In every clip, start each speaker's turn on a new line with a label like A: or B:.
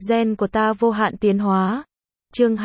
A: Gen của ta vô hạn tiến hóa. Chương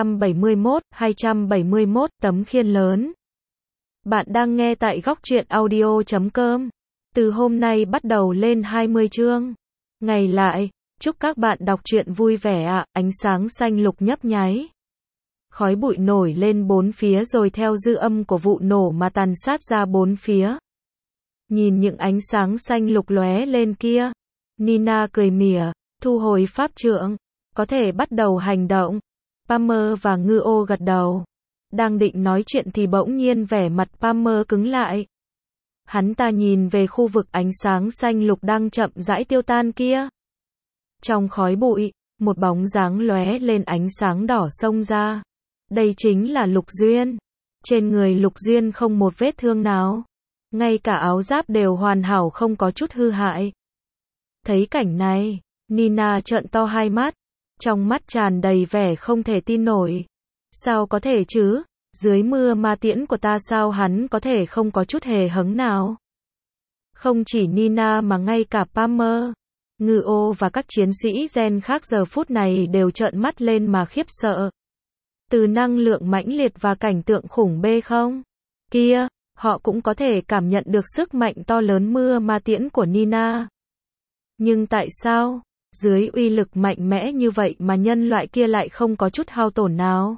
A: 271, tấm khiên lớn. Bạn đang nghe tại góc truyện audio.com. Từ hôm nay bắt đầu lên 20 chương. Ngày lại, chúc các bạn đọc truyện vui vẻ ạ. Ánh sáng xanh lục nhấp nháy. Khói bụi nổi lên bốn phía rồi theo dư âm của vụ nổ mà tàn sát ra bốn phía. Nhìn những ánh sáng xanh lục lóe lên kia, Nina cười mỉa, thu hồi pháp trượng, có thể bắt đầu hành động. Palmer và Ngư-ô gật đầu. Đang định nói chuyện thì bỗng nhiên vẻ mặt Palmer cứng lại. Hắn ta nhìn về khu vực ánh sáng xanh lục đang chậm rãi tiêu tan kia. Trong khói bụi, một bóng dáng lóe lên ánh sáng đỏ xông ra. Đây chính là Lục Duyên. Trên người Lục Duyên không một vết thương nào. Ngay cả áo giáp đều hoàn hảo không có chút hư hại. Thấy cảnh này, Nina trợn to hai mắt. Trong mắt tràn đầy vẻ không thể tin nổi. Sao có thể chứ? Dưới mưa ma tiễn của ta sao hắn có thể không có chút hề hứng nào? Không chỉ Nina mà ngay cả Palmer, Ngư-ô và các chiến sĩ gen khác giờ phút này đều trợn mắt lên mà khiếp sợ. Từ năng lượng mãnh liệt và cảnh tượng khủng bê không? Kia, họ cũng có thể cảm nhận được sức mạnh to lớn mưa ma tiễn của Nina. Nhưng tại sao, dưới uy lực mạnh mẽ như vậy mà nhân loại kia lại không có chút hao tổn nào?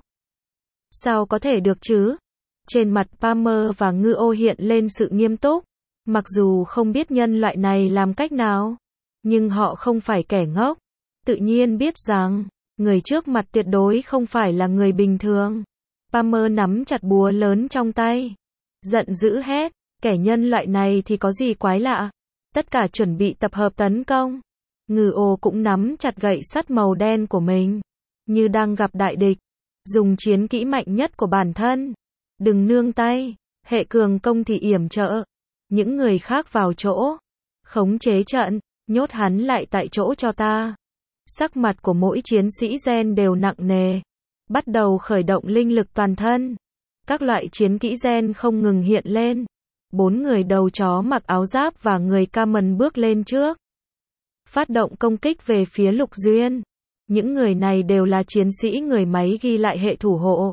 A: Sao có thể được chứ? Trên mặt Palmer và Ngư-ô hiện lên sự nghiêm túc. Mặc dù không biết nhân loại này làm cách nào, nhưng họ không phải kẻ ngốc. Tự nhiên biết rằng, người trước mặt tuyệt đối không phải là người bình thường. Palmer nắm chặt búa lớn trong tay. Giận dữ hét, kẻ nhân loại này thì có gì quái lạ. Tất cả chuẩn bị tập hợp tấn công. Ngư-ô cũng nắm chặt gậy sắt màu đen của mình. Như đang gặp đại địch. Dùng chiến kỹ mạnh nhất của bản thân. Đừng nương tay. Hệ cường công thì yểm trợ. Những người khác vào chỗ. Khống chế trận. Nhốt hắn lại tại chỗ cho ta. Sắc mặt của mỗi chiến sĩ gen đều nặng nề. Bắt đầu khởi động linh lực toàn thân. Các loại chiến kỹ gen không ngừng hiện lên. 4 người đầu chó mặc áo giáp và người Kamen bước lên trước. Phát động công kích về phía Lục Duyên. Những người này đều là chiến sĩ người máy ghi lại hệ thủ hộ.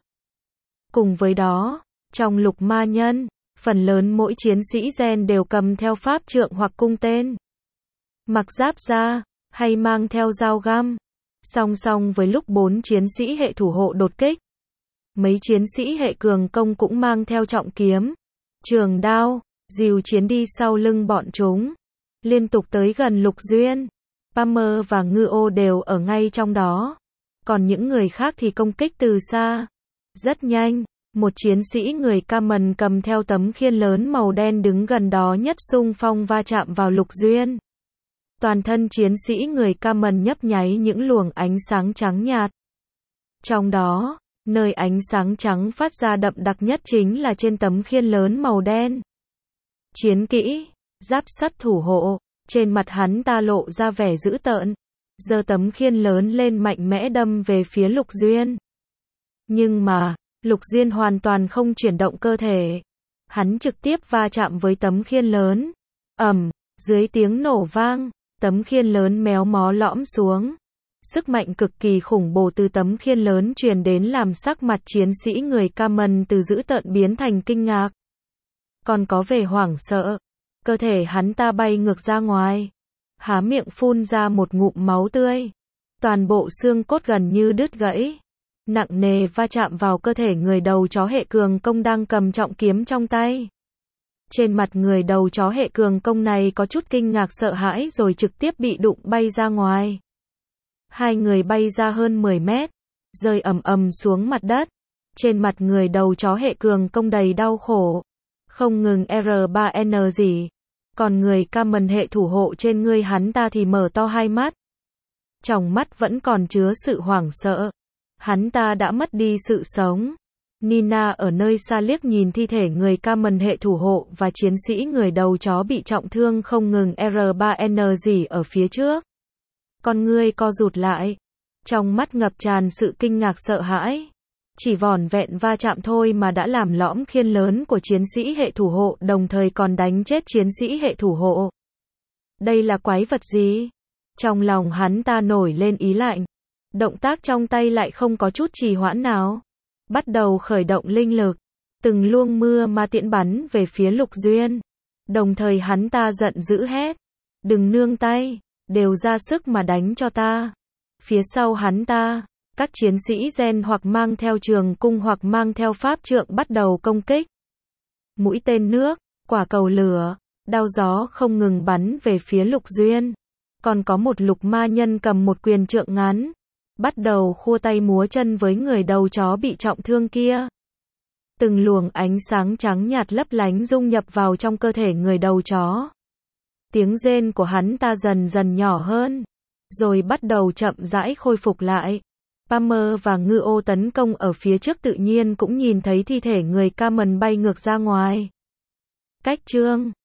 A: Cùng với đó, trong Lục Ma Nhân, phần lớn mỗi chiến sĩ gen đều cầm theo pháp trượng hoặc cung tên. Mặc giáp da, hay mang theo dao găm. Song song với lúc 4 chiến sĩ hệ thủ hộ đột kích. Mấy chiến sĩ hệ cường công cũng mang theo trọng kiếm, trường đao, dìu chiến đi sau lưng bọn chúng. Liên tục tới gần Lục Duyên. Palmer và Ngư-ô đều ở ngay trong đó. Còn những người khác thì công kích từ xa. Rất nhanh, một chiến sĩ người Kamen cầm theo tấm khiên lớn màu đen đứng gần đó nhất xung phong va chạm vào Lục Duyên. Toàn thân chiến sĩ người Kamen nhấp nháy những luồng ánh sáng trắng nhạt. Trong đó, nơi ánh sáng trắng phát ra đậm đặc nhất chính là trên tấm khiên lớn màu đen. Chiến kỹ, giáp sắt thủ hộ. Trên mặt hắn ta lộ ra vẻ dữ tợn. Giơ tấm khiên lớn lên mạnh mẽ đâm về phía Lục Duyên. Nhưng mà, Lục Duyên hoàn toàn không chuyển động cơ thể. Hắn trực tiếp va chạm với tấm khiên lớn. Ầm, dưới tiếng nổ vang, tấm khiên lớn méo mó lõm xuống. Sức mạnh cực kỳ khủng bố từ tấm khiên lớn truyền đến làm sắc mặt chiến sĩ người Kamen từ dữ tợn biến thành kinh ngạc. Còn có vẻ hoảng sợ. Cơ thể hắn ta bay ngược ra ngoài. Há miệng phun ra một ngụm máu tươi. Toàn bộ xương cốt gần như đứt gãy. Nặng nề va chạm vào cơ thể người đầu chó hệ cường công đang cầm trọng kiếm trong tay. Trên mặt người đầu chó hệ cường công này có chút kinh ngạc sợ hãi rồi trực tiếp bị đụng bay ra ngoài. Hai người bay ra hơn 10 mét. Rơi ầm ầm xuống mặt đất. Trên mặt người đầu chó hệ cường công đầy đau khổ. Không ngừng R3N gì. Còn người Kamen hệ thủ hộ trên người hắn ta thì mở to hai mắt. Trong mắt vẫn còn chứa sự hoảng sợ. Hắn ta đã mất đi sự sống. Nina ở nơi xa liếc nhìn thi thể người Kamen hệ thủ hộ và chiến sĩ người đầu chó bị trọng thương không ngừng R3N gì ở phía trước. Con ngươi co rụt lại. Trong mắt ngập tràn sự kinh ngạc sợ hãi. Chỉ vỏn vẹn va chạm thôi mà đã làm lõm khiên lớn của chiến sĩ hệ thủ hộ, đồng thời còn đánh chết chiến sĩ hệ thủ hộ. Đây là quái vật gì? Trong lòng hắn ta nổi lên ý lạnh. Động tác trong tay lại không có chút trì hoãn nào. Bắt đầu khởi động linh lực. Từng luồng mưa ma tiễn bắn về phía Lục Duyên. Đồng thời hắn ta giận dữ hét. Đừng nương tay, đều ra sức mà đánh cho ta. Phía sau hắn ta, các chiến sĩ gen hoặc mang theo trường cung hoặc mang theo pháp trượng bắt đầu công kích. Mũi tên nước, quả cầu lửa, đao gió không ngừng bắn về phía Lục Duyên. Còn có một lục ma nhân cầm một quyền trượng ngắn, bắt đầu khua tay múa chân với người đầu chó bị trọng thương kia. Từng luồng ánh sáng trắng nhạt lấp lánh dung nhập vào trong cơ thể người đầu chó. Tiếng rên của hắn ta dần dần nhỏ hơn, rồi bắt đầu chậm rãi khôi phục lại. Palmer và Ngư Ô tấn công ở phía trước tự nhiên cũng nhìn thấy thi thể người Cameron bay ngược ra ngoài. Cách chương